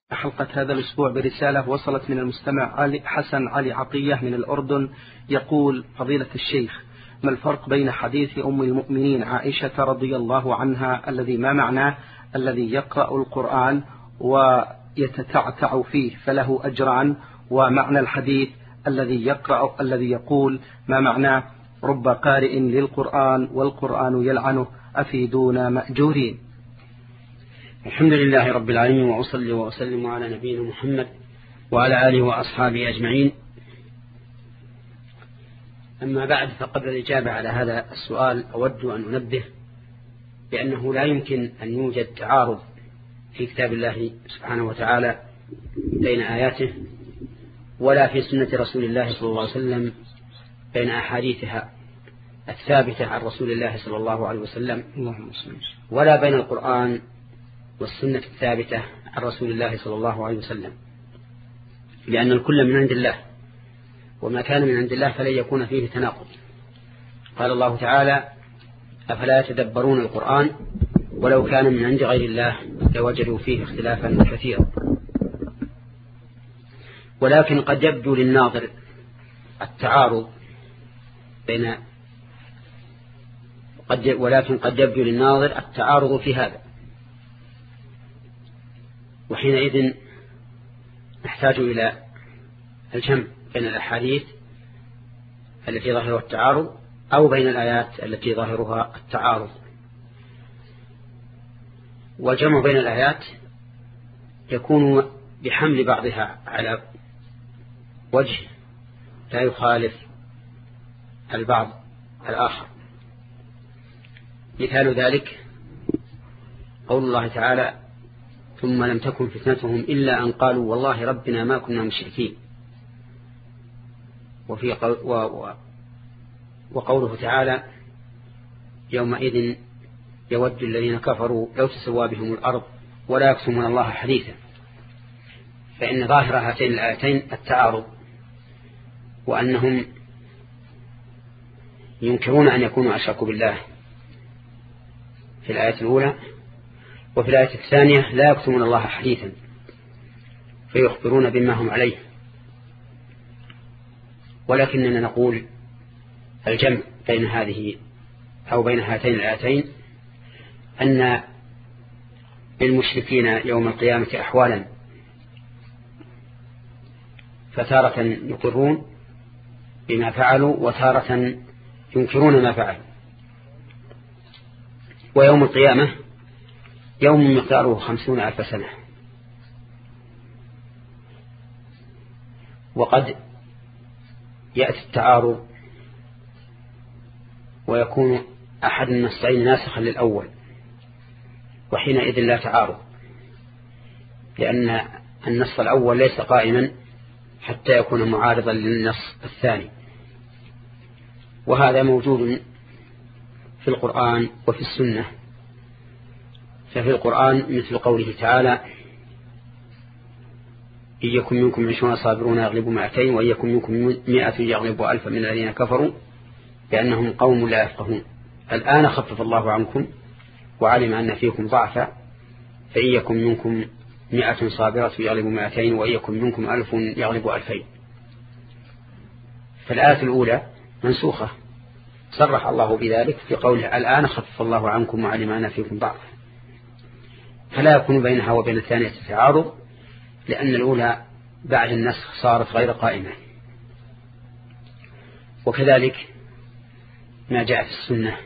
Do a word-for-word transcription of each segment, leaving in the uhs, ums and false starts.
حلقة هذا الأسبوع برسالة وصلت من المستمع علي حسن علي عطية من الأردن. يقول: فضيلة الشيخ، ما الفرق بين حديث أم المؤمنين عائشة رضي الله عنها الذي ما معناه الذي يقرأ القرآن ويتتعتع فيه فله أجران، ومعنى الحديث الذي يقرأ الذي يقول ما معناه رب قارئ للقرآن والقرآن يلعنه أفيدونا مأجورين؟ الحمد لله رب العالمين، وأصلي وأسلم على نبينا محمد وعلى آله وأصحابه أجمعين. أما بعد، فقبل الإجابة على هذا السؤال أود أن أنبه بأنه لا يمكن أن يوجد تعارض في كتاب الله سبحانه وتعالى بين آياته، ولا في سنة رسول الله صلى الله عليه وسلم بين أحاديثها الثابتة عن رسول الله صلى الله عليه وسلم، ولا بين القرآن والسنة الثابتة عن رسول الله صلى الله عليه وسلم، لأن الكل من عند الله، وما كان من عند الله فلن يكون فيه تناقض. قال الله تعالى: أفلا يتدبرون القرآن ولو كان من عند غير الله لوجدوا فيه اختلافا كثيرا. ولكن قد يبدو للناظر التعارض بين قد ولكن قد يبدو للناظر التعارض في هذا، وحينئذ نحتاج إلى الجمع بين الأحاديث التي ظاهرها التعارض أو بين الآيات التي ظاهرها التعارض. والجمع بين الآيات يكون بحمل بعضها على وجه لا يخالف البعض الآخر. مثال ذلك قول الله تعالى: ثم لم تكن فتنتهم إلا أن قالوا والله ربنا ما كنا مشركين. وفي قول و و وقوله تعالى: يومئذ يود الذين كفروا لو تسوى بهم الأرض ولا يكتمون الله حديثا. فإن ظاهر هاتين الآيتين التعارض، وأنهم ينكرون أن يكونوا أشركوا بالله في الآية الأولى، وفي الآية الثانية لا يكتمون الله حديثا فيخبرون بما هم عليه. ولكننا نقول الجمع بين هذه أو بين هاتين الآيتين أن للمشركين يوم القيامة أحوالا، فتارة يقرون بما فعلوا وتارة ينكرون ما فعلوا. ويوم القيامة يوم مقداره خمسون ألف سنة. وقد يأتي التعارض ويكون أحد النصين ناسخا للأول، وحينئذ لا تعارض، لأن النص الأول ليس قائما حتى يكون معارضا للنص الثاني. وهذا موجود في القرآن وفي السنة. ففي القرآن مثل قوله تعالى: إن يكن منكم عشرون صابرون يغلبوا مئتين وإن يكن منكم مئة يغلبوا ألفا من الذين كفروا بأنهم قوم لا يفقهون. الآن خفف الله عنكم وعلم أن فيكم ضعفا فإن يكن منكم مئة صابرة يغلبوا مئتين وإن يكن منكم ألف يغلبوا ألفين. فالآية الأولى منسوخة، صرح الله بذلك في قوله: الآن خفف الله عنكم وعلم أن فيكم ضعفا. فلا يكون بينها وبين الثانية تعارض، لأن الأولى بعد النسخ صارت غير قائمة. وكذلك ما جاء في السنة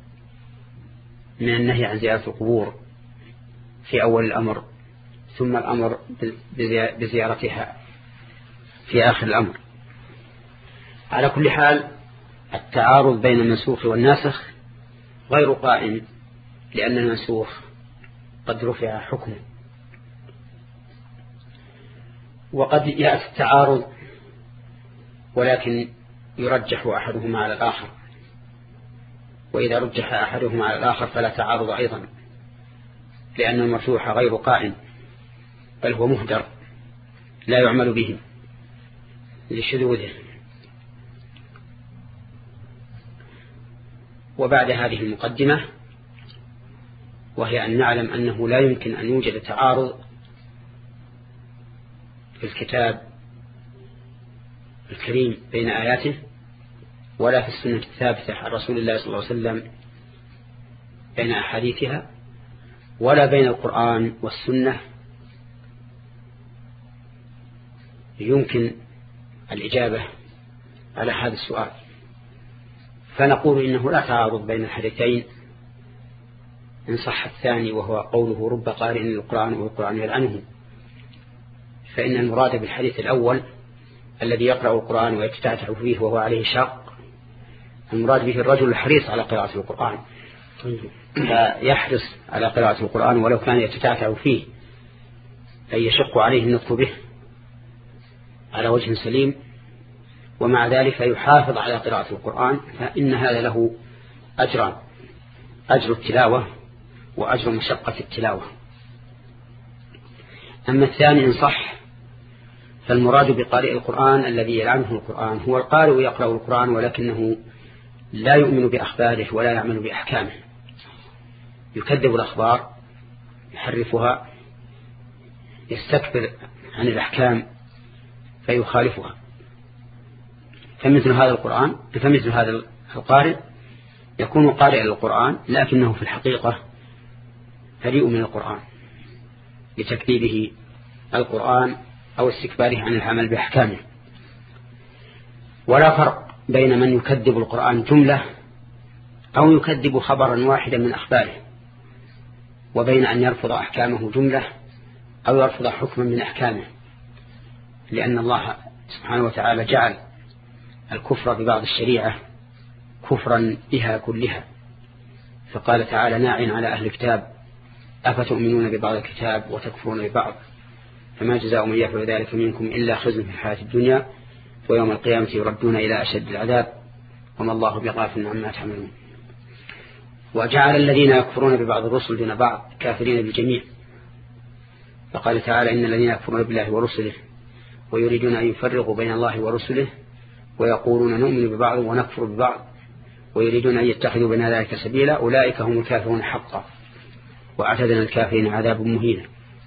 من النهي عن زيارة القبور في أول الأمر، ثم الأمر بزيارتها في آخر الأمر. على كل حال، التعارض بين المنسوخ والناسخ غير قائم، لأن المنسوخ قد رفع حكمه. وقد يأتي التعارض ولكن يرجح أحدهما على الآخر، وإذا رجح أحدهما على الآخر فلا تعارض أيضا، لأن المرجوح غير قائم بل هو مهدر لا يعمل به لشذوذه. وبعد هذه المقدمة، وهي أن نعلم أنه لا يمكن أن يوجد تعارض في الكتاب الكريم بين آياته، ولا في السنة الثابتة عن رسول الله صلى الله عليه وسلم بين أحاديثها، ولا بين القرآن والسنة، يمكن الإجابة على هذا السؤال. فنقول إنه لا تعارض بين الحديثين إن صح الثاني، وهو قوله رب قارئ للقرآن والقرآن يلعنه، فإن المراد بالحديث الأول الذي يقرأ القرآن ويتتعتع فيه وهو عليه شاق، المراد به الرجل الحريص على قراءة القرآن، فيحرص على قراءة القرآن ولو كان يتتعتع فيه أي يشق عليه النطق به على وجه سليم، ومع ذلك يحافظ على قراءة القرآن، فإن هذا له أجران: أجر التلاوة وأجر مشقة التلاوة. أما الثاني إن صح، فالمراد بقارئ القرآن الذي يلعنه القرآن هو القارئ يقرأ القرآن ولكنه لا يؤمن بأخباره ولا يعمل بأحكامه، يكذب الأخبار، يحرفها، يستكبر عن الأحكام فيخالفها. فمثل هذا القرآن فمثل هذا القارئ يكون قارئا للقرآن لكنه في الحقيقة بريء من القرآن لتكذيبه القرآن أو استكباره عن العمل بأحكامه. ولا فرق بين من يكذب القرآن جملة أو يكذب خبرا واحدا من أخباره، وبين أن يرفض أحكامه جملة أو يرفض حكما من أحكامه، لأن الله سبحانه وتعالى جعل الكفر ببعض الشريعة كفرا بها كلها، فقال تعالى ناعٍ على أهل الكتاب أفتؤمنون ببعض الكتاب وتكفرون ببعض فما جزاء من يفعل ذلك منكم إلا خزي في الحياة الدنيا ويوم القيامة يردون إلى أشد العذاب وما الله بغافل عما تعملون. وجعل الذين يكفرون ببعض الرسل دون بعض كافرين بالجميع، فقال تعالى إن الذين يكفرون بالله ورسله ويريدون أن يفرقوا بين الله ورسله ويقولون نؤمن ببعض ونكفر ببعض ويريدون أن يتخذوا بين ذلك سبيلا أولئك هم الكافرون حقا وأعتدنا الكافرين عذاب مهين.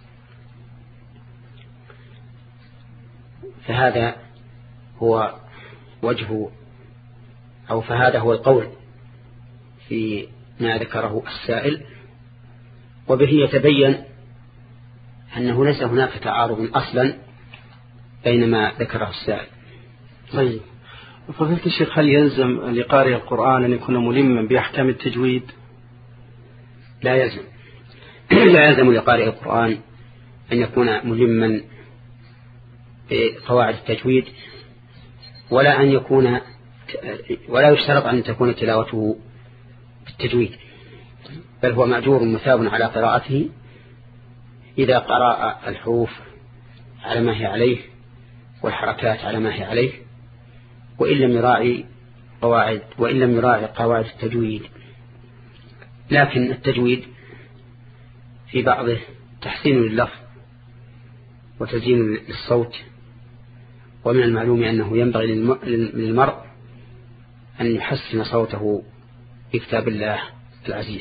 فهذا هو وجه أو فهذا هو القول في ما ذكره السائل، وبه يتبين أنه ليس هناك تعارض أصلا بين ما ذكره السائل. طيب فضيلة الشيخ، هل يلزم لقارئ القرآن أن يكون ملما بأحكام التجويد؟ لا يلزم لا يلزم لقارئ القرآن أن يكون ملما بقواعد التجويد، ولا أن يكون ولا يشترط أن تكون تلاوته بالتجويد، بل هو مأجور مثاب على قراءته إذا قرأ الحروف على ما هي عليه والحركات على ما هي عليه، وإن لم يراعي قواعد وإن لم يراعي قواعد التجويد. لكن التجويد في بعضه تحسين لللفظ وتزيين للصوت، ومن المعلوم أنه ينبغي للمرء أن يحسن صوته بكتاب الله العزيز.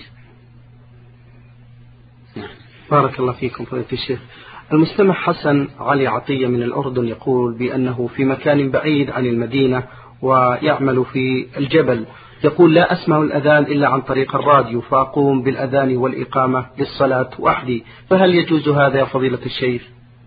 نعم. بارك الله فيكم فضيلة الشيخ. المستمع حسن علي عطية من الأردن يقول بأنه في مكان بعيد عن المدينة ويعمل في الجبل، يقول لا أسمع الأذان إلا عن طريق الراديو، فأقوم بالأذان والإقامة للصلاة وحدي، فهل يجوز هذا يا فضيلة الشيخ؟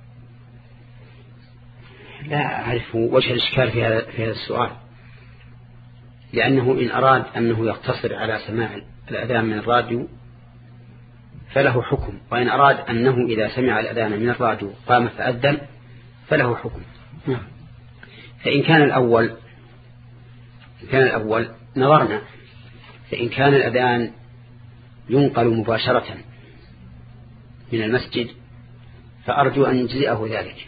لا أعرف وجه الإشكال في هذا في هذا السؤال، لأنه إن أراد أنه يقتصر على سماع الأذان من الراديو فله حكم، وإن أراد أنه إذا سمع الأذان من الراديو قام فأذن فله حكم. فإن كان الأول إن كان الأول نظرنا، فإن كان الأذان ينقل مباشرة من المسجد فأرجو أن يجزئه ذلك،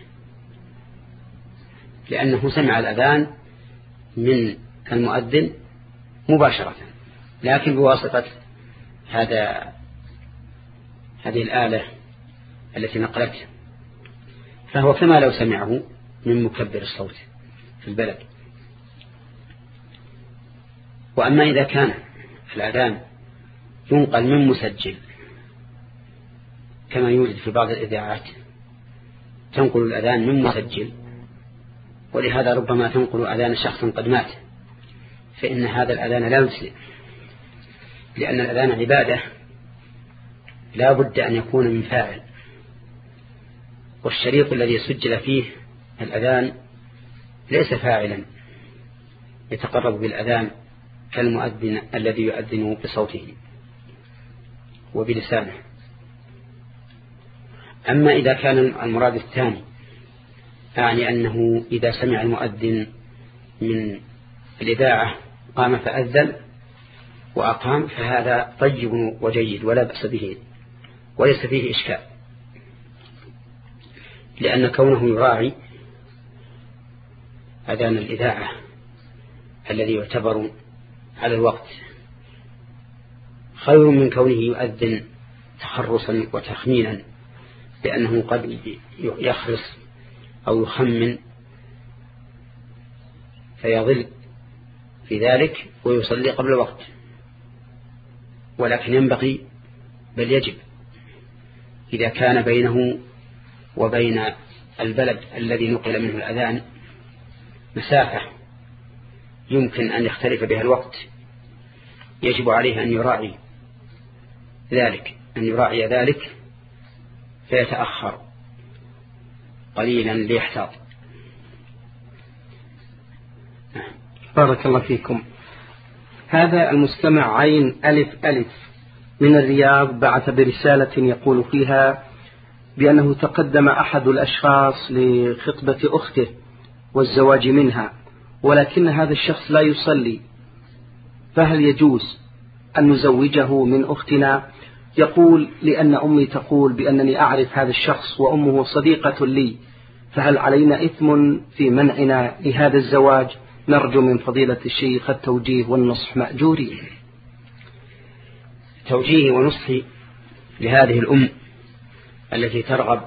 لأنه سمع الأذان من المؤذن مباشرة، لكن بواسطة هذا هذه الآلة التي نقلته، فهو كما لو سمعه من مكبر الصوت في البلد. وأما إذا كان الأذان ينقل من مسجل كما يوجد في بعض الإذاعات تنقل الأذان من مسجل، ولهذا ربما تنقل أذان شخص قد مات، فإن هذا الأذان لا يجزئ، لأن الأذان عبادة لا بد أن يكون من فاعل، والشريط الذي سجل فيه الأذان ليس فاعلا يتقرب بالأذان كالمؤذن الذي يؤذن بصوته وبلسانه. أما إذا كان المراد الثاني، أعني أنه إذا سمع المؤذن من الإذاعة قام فأذن وأقام، فهذا طيب وجيد ولا بأس به وليس فيه إشكال، لأن كونه يراعي أذان الإذاعة الذي يعتبر على الوقت خير من كونه يؤذن تخرصا وتخمينا، لأنه قد يخرص أو يخمن فيضل في ذلك ويصلي قبل الوقت. ولكن ينبغي بل يجب إذا كان بينه وبين البلد الذي نقل منه الأذان مسافة يمكن أن يختلف بها الوقت، يجب عليه أن يراعي ذلك أن يراعي ذلك فيتأخر قليلا ليحتاط. بارك الله فيكم. هذا المستمع عين ألف ألف من الرياض بعث برسالة يقول فيها بأنه تقدم أحد الأشخاص لخطبة أخته والزواج منها، ولكن هذا الشخص لا يصلي، فهل يجوز أن نزوجه من أختنا؟ يقول لأن أمي تقول بأنني أعرف هذا الشخص وأمه صديقة لي، فهل علينا إثم في منعنا لهذا الزواج؟ نرجو من فضيلة الشيخ التوجيه والنصح مأجورين. توجيه ونصحي لهذه الأم التي ترغب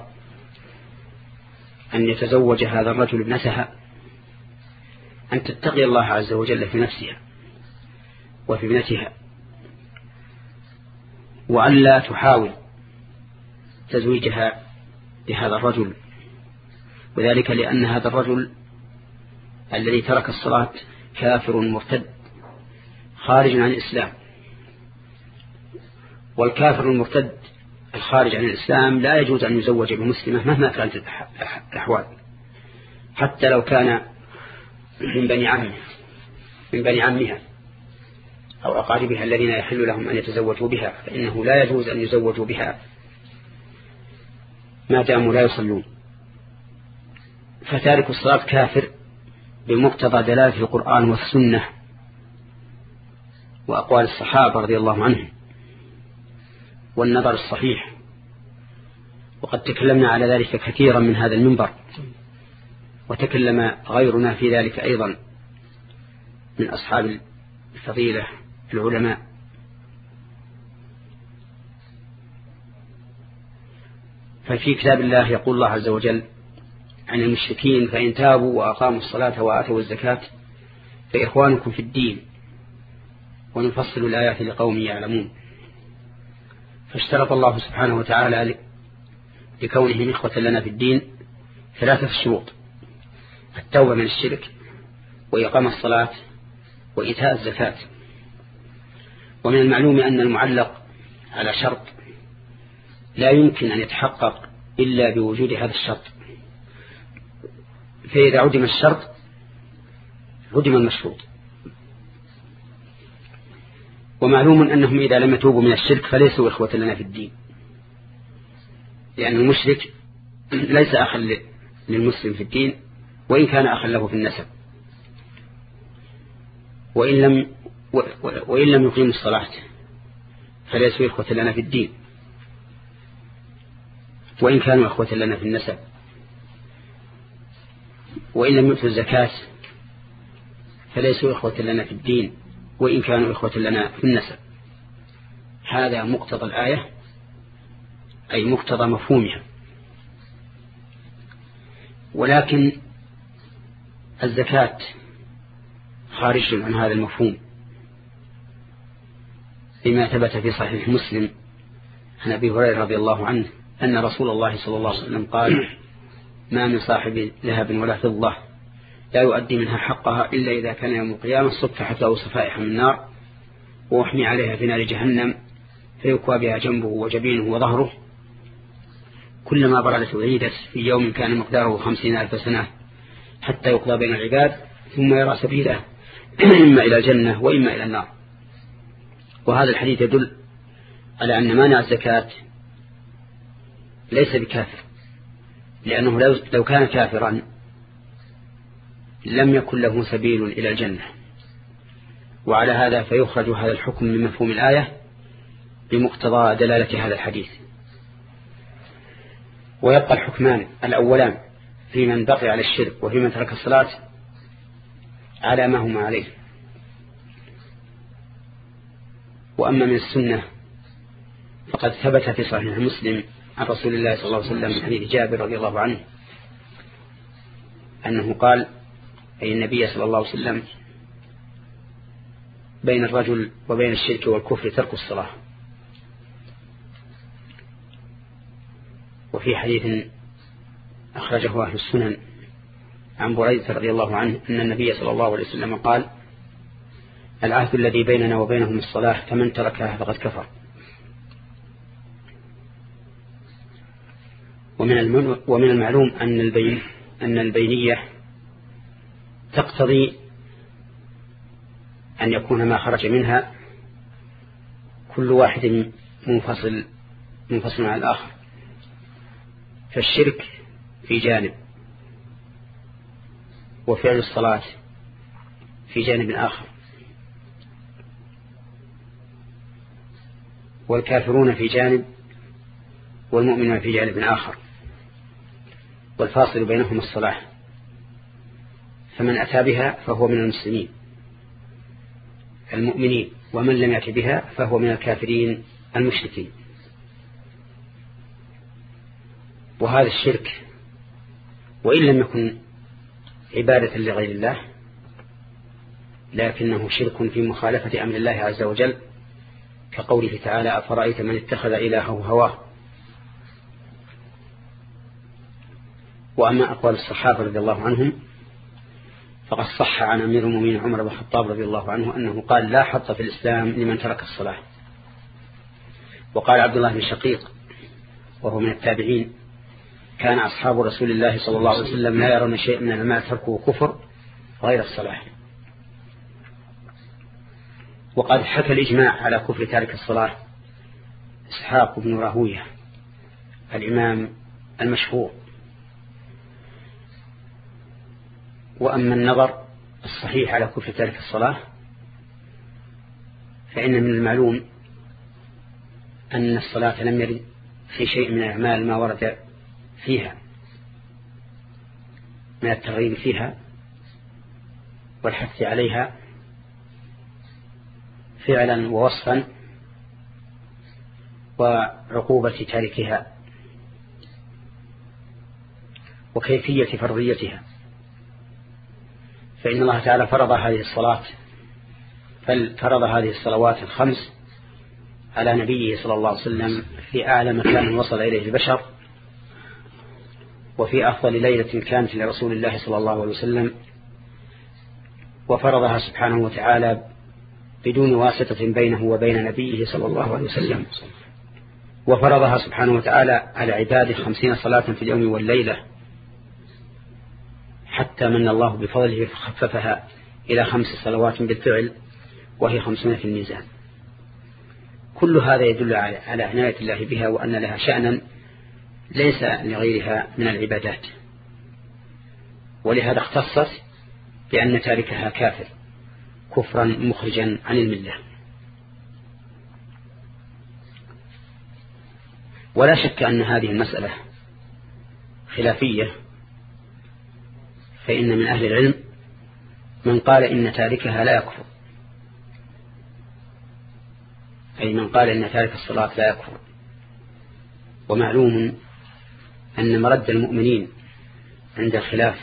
أن يتزوج هذا الرجل ابنتها أن تتقي الله عز وجل في نفسها وفي ابنتها، وأن لا تحاول تزويجها لهذا الرجل، وذلك لأن هذا الرجل الذي ترك الصلاة كافر مرتد خارج عن الإسلام، والكافر المرتد الخارج عن الإسلام لا يجوز أن يزوج بمسلمة مهما كانت الأحوال، حتى لو كان من بني عمه من بني عمها أو أقاربها الذين يحل لهم أن يتزوجوا بها، فإنه لا يجوز أن يزوجوا بها ما داموا لا يصلون. فتارك الصلاة كافر بمقتضى دلالة القرآن والسنة وأقوال الصحابة رضي الله عنهم والنظر الصحيح، وقد تكلمنا على ذلك كثيرا من هذا المنبر، وتكلم غيرنا في ذلك أيضا من أصحاب الفضيلة العلماء. ففي كتاب الله يقول الله عز وجل عن المشركين فإن تابوا وأقاموا الصلاة وآتوا الزكاة فإخوانكم في الدين ونفصل الآيات لقوم يعلمون. فاشترط الله سبحانه وتعالى لكونهم إخوة لنا في الدين ثلاثة شروط: التوبة من الشرك وإقام الصلاة وإيتاء الزكاة. ومن المعلوم أن المعلق على شرط لا يمكن أن يتحقق إلا بوجود هذا الشرط، فإذا عدم الشرط عدم المشروط. ومعلوم أنهم إذا لم يتوبوا من الشرك فليسوا إخوة لنا في الدين، لأن المشرك ليس أخا للمسلم في الدين وإن كان أخا له في النسب، وإن لم وإن لم يقيموا الصلاة فليسوا إخوة لنا في الدين وإن كانوا إخوة لنا في النسب، وإن لم يؤتوا الزكاة فليسوا إخوة لنا في الدين وإن كانوا إخوة لنا في النسب. هذا مقتضى الآية، أي مقتضى مفهومها. ولكن الزكاة خارج عن هذا المفهوم، بما ثبت في صحيح مسلم عن أبي هريرة رضي الله عنه أن رسول الله صلى الله عليه وسلم قال: ما من صاحب ذهب ولا فضة لا يؤدي منها حقها إلا إذا كان يوم القيامة صفحت له صفائح من نار وأحمي عليها في نار جهنم فيكوى بها جنبه وجبينه وظهره كلما بردت وعيدت في يوم كان مقداره خمسين ألف سنة حتى يقضى بين العباد ثم يرى سبيله إما إلى الجنة وإما إلى النار. وهذا الحديث يدل على أن مانع الزكاة ليس بكافر، لأنه لو كان كافرا لم يكن له سبيل إلى الجنة، وعلى هذا فيخرج هذا الحكم من مفهوم الآية بمقتضى دلالة هذا الحديث. ويبقى الحكمان الأولان في من بقي على الشرك وفي من ترك الصلاة على ما هما عليه. وأما من السنة فقد ثبت في صحيح مسلم عن رسول الله صلى الله عليه وسلم من حديث جابر رضي الله عنه أنه قال أي النبي صلى الله عليه وسلم بين الرجل وبين الشرك والكفر ترك الصلاة. وفي حديث أخرجه أهل السنن عن بريدة رضي الله عنه أن النبي صلى الله عليه وسلم قال العهد الذي بيننا وبينهم الصلاة فمن تركها فقد كفر. ومن المعلوم أن البين أن البينية تقتضي أن يكون ما خرج منها كل واحد منفصل منفصل عن الآخر، فالشرك في جانب وفعل الصلاة في جانب آخر، والكافرون في جانب والمؤمنون في جانب آخر، والفاصل بينهم الصلاة. فمن أتى بها فهو من المسلمين المؤمنين، ومن لم يأت بها فهو من الكافرين المشركين. وهذا الشرك وإن لم يكن عبادة لغير الله لكنه شرك في مخالفة أمر الله عز وجل، كقوله تعالى أفرأيت من اتخذ إلهه هواه. وأما أقوال الصحابة رضي الله عنهم فقد صح عن أمير المؤمنين عمر بن الخطاب رضي الله عنه أنه قال لا حظ في الإسلام لمن ترك الصلاة. وقال عبد الله بن شقيق وهو من التابعين كان أصحاب رسول الله صلى الله عليه وسلم لا يرون شيء من المال تركه كفر غير الصلاة. وقد حكى الإجماع على كفر تارك الصلاة إسحاق بن راهويه الإمام المشهور. وأما النظر الصحيح على كفر تارك الصلاة فإن من المعلوم أن الصلاة لم يرد في شيء من الأعمال ما ورد فيها من الترغيب فيها والحث عليها فعلا ووصفا وعقوبة تاركها وكيفية فرضيتها. فإن الله تعالى فرض هذه الصلاة فرض هذه الصلوات الخمس على نبيه صلى الله عليه وسلم في أعلى مكان وصل إليه البشر، وفي أفضل ليلة كانت لرسول الله صلى الله عليه وسلم، وفرضها سبحانه وتعالى بدون واسطة بينه وبين نبيه صلى الله عليه وسلم، وفرضها سبحانه وتعالى على عباده خمسين صلاة في اليوم والليلة، حتى من الله بفضله فخففها إلى خمس صلوات بالفعل وهي خمسون في الميزان. كل هذا يدل على عناية الله بها وأن لها شأنا ليس لغيرها من العبادات، ولهذا اختصت بأن تاركها كافر كفرا مخرجا عن الملة. ولا شك أن هذه المسألة خلافية، فإن من أهل العلم من قال إن تاركها لا يكفر، أي من قال إن تارك الصلاة لا يكفر. ومعلوم أن مرد المؤمنين عند الخلاف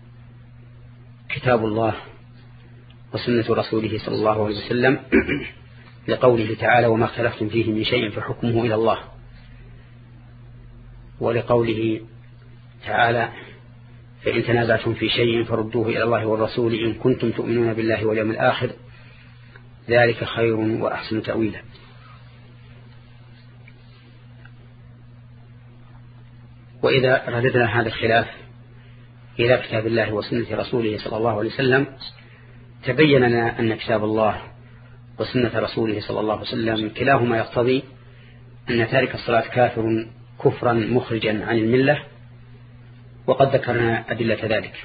كتاب الله وسنة رسوله صلى الله عليه وسلم، لقوله تعالى وما اختلفتم فيه من شيء فحكمه إلى الله، ولقوله تعالى فإن تنازعتم في شيء فردوه إلى الله والرسول إن كنتم تؤمنون بالله واليوم الآخر ذلك خير وأحسن تأويلا. وإذا رددنا هذا الخلاف إلى كتاب الله وسنة رسوله صلى الله عليه وسلم تبين لنا أن كتاب الله وسنة رسوله صلى الله عليه وسلم كلاهما يقتضي أن تارك الصلاة كافر كفرا مخرجا عن الملة، وقد ذكرنا أدلة ذلك.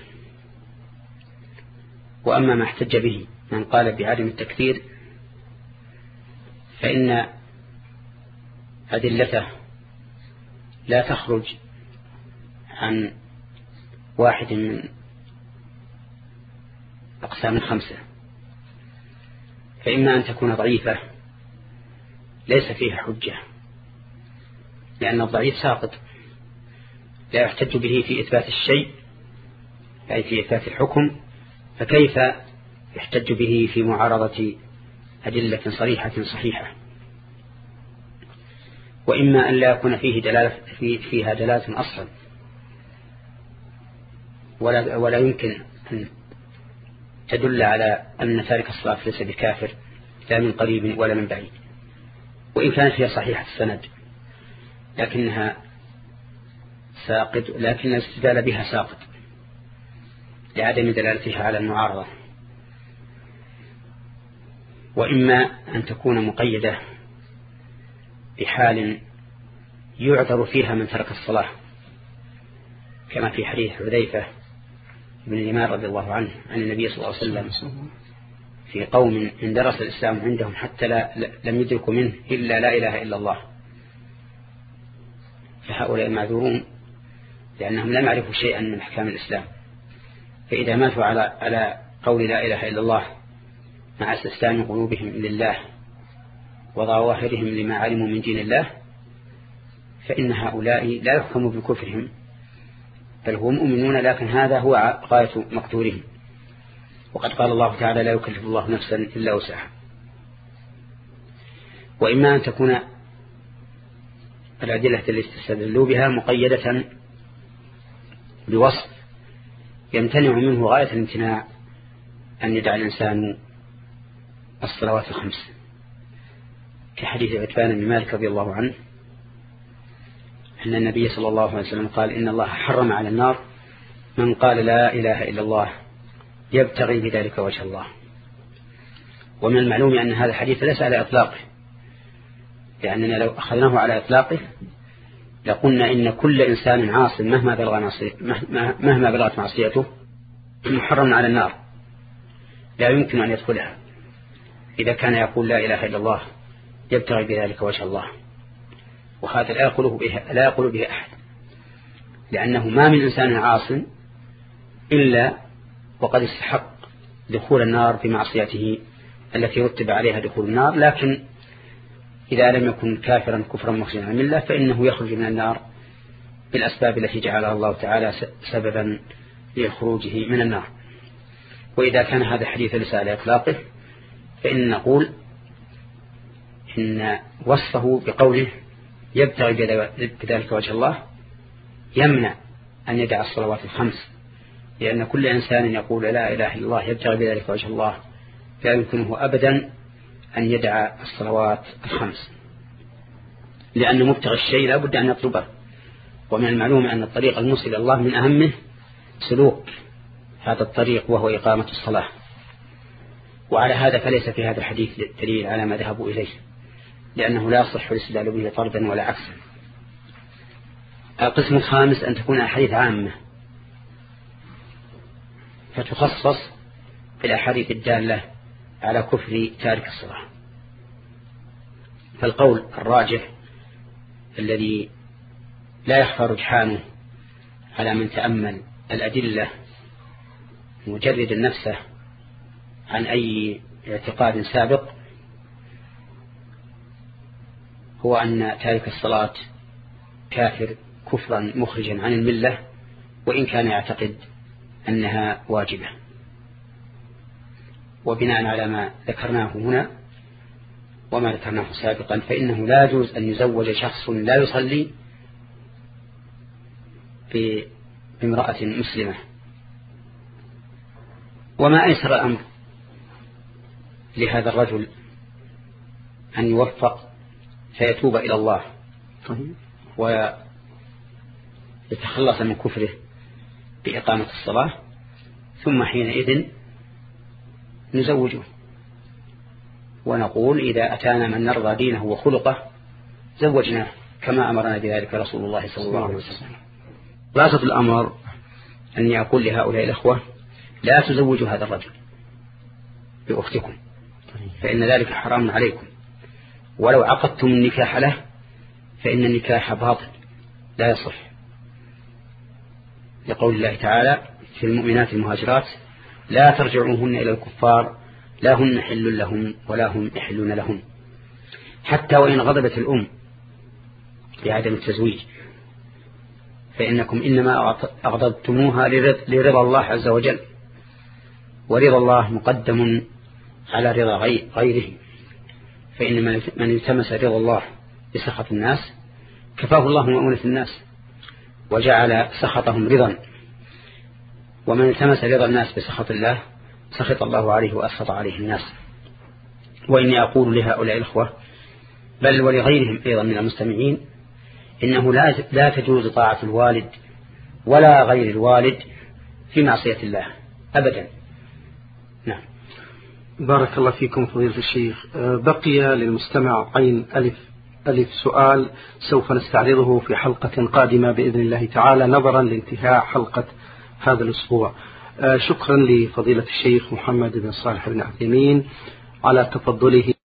وأما ما احتج به من قال بعدم التكفير فإن أدلته لا تخرج عن واحد من أقسام خمسة، فإما أن تكون ضعيفة ليس فيها حجة لأن الضعيف ساقط لا يحتج به في إثبات الشيء أي في إثبات الحكم، فكيف يحتج به في معارضة أدلة صريحة صحيحة؟ وإما أن لا يكون فيه دلالة في فيها دلالة أصلا ولا, ولا يمكن أن تدل على أن تارك الصلاة ليس بكافر لا من قريب ولا من بعيد، وإن كانت هي صحيحة السند لكنها ساقط، لكن الاستدلال بها ساقط لعدم دلالتها على المعارضة. وإما أن تكون مقيدة بحال يعذر فيها من ترك الصلاة كما في حديث حذيفة بن اليمان رضي الله عنه عن النبي صلى الله عليه وسلم في قوم اندرس الإسلام عندهم حتى لا لم يدركوا منه إلا لا إله إلا الله، فهؤلاء معذورون لأنهم لم يعرفوا شيئا من أحكام الإسلام، فإذا ماتوا على على قول لا إله إلا الله مع استسلام قلوبهم لله وظواهرهم لما علموا من دين الله فإن هؤلاء لا يحكموا بكفرهم بل هم مؤمنون، لكن هذا هو غاية مقدورهم. وقد قال الله تعالى لا يكلف الله نفسا إلا وسعها. وإما أن تكون الأدلة التي استدلوا بها مقيدة بوصف يمتنع منه غاية الامتناع أن يدع الإنسان الصلوات الخمس، كحديث عتبان بن مالك رضي الله عنه أن النبي صلى الله عليه وسلم قال إن الله حرم على النار من قال لا إله إلا الله يبتغي بذلك وجه الله. ومن المعلوم أن هذا الحديث ليس على إطلاقه، لأننا لو أخذناه على إطلاقه لقلنا إن كل إنسان عاص مهما بلغ مهما بلغت معصيته محرم على النار لا يمكن أن يدخلها إذا كان يقول لا إله إلا الله يبتغي بذلك وجه الله، وهذا لا يقوله به لا يقول به أحد، لأنه ما من إنسان عاص إلا وقد استحق دخول النار بمعصيته التي رتب عليها دخول النار، لكن إذا لم يكن كافرا كفرا مخرجا عن الملة فإنه يخرج من النار بالأسباب التي جعلها الله تعالى سببا لخروجه من النار. وإذا كان هذا الحديث ليس على إطلاقه فإن نقول إن وصفه بقوله يبتغي بذلك وجه الله يمنع أن يدع الصلوات الخمس، لأن كل إنسان يقول لا إله إلا الله يبتغي بذلك وجه الله لا يمكنه أبدا أن يدع الصلوات الخمس، لأن مبتغي الشيء لا بد أن يطلبه. ومن المعلوم أن الطريق الموصل إلى الله من أهمه سلوك هذا الطريق وهو إقامة الصلاة، وعلى هذا فليس في هذا الحديث دليل على ما ذهبوا إليه، لأنه لا يصح الاستدلال به طردا ولا عكسا. القسم الخامس أن تكون أحاديث عامة فتخصص بالأحاديث الدالة على كفر تارك الصلاة. فالقول الراجح الذي لا يخفى رجحانه على من تأمل الأدلة مجرد نفسه عن أي اعتقاد سابق هو أن تارك الصلاة كافر كفرا مخرجا عن الملة وإن كان يعتقد أنها واجبة. وبناء على ما ذكرناه هنا وما ذكرناه سابقا فإنه لا يجوز أن يزوج شخص لا يصلي امرأة مسلمة، وما أيسر الأمر لهذا الرجل أن يوفق فيتوب إلى الله ويتخلص من كفره بإقامة الصلاة، ثم حينئذ نزوجه ونقول إذا أتانا من نرضى دينه وخلقه زوجناه كما أمرنا بذلك رسول الله صلى الله عليه وسلم. خلاصة الأمر أني أقول لهؤلاء الأخوة لا تزوجوا هذا الرجل بأختكم، فإن ذلك حرام عليكم، ولو عقدتم النكاح له فإن النكاح باطل لا يصح، لقول الله تعالى في المؤمنات المهاجرات لا ترجعوهن إلى الكفار لا هن حل لهم ولا هم يحلون لهم، حتى وإن غضبت الأم بعدم التزويج فإنكم إنما أغضبتموها لرضا الله عز وجل، ورضا الله مقدم على رضا غيره، فإن من التمس رضا الله بسخط الناس كفاه الله مؤونة الناس وجعل سخطهم رضا، ومن التمس رضا الناس بسخط الله سخط الله عليه وأسخط عليه الناس. وإني أقول لهؤلاء الأخوة بل ولغيرهم أيضا من المستمعين إنه لا لا تجوز طاعة الوالد ولا غير الوالد في معصية الله أبدا. نعم. بارك الله فيكم فضيلة الشيخ. بقي للمستمع عين ألف ألف سؤال سوف نستعرضه في حلقة قادمة بإذن الله تعالى نظرا لانتهاء حلقة هذا الأسبوع. شكرا لفضيلة الشيخ محمد بن صالح بن عثيمين على تفضله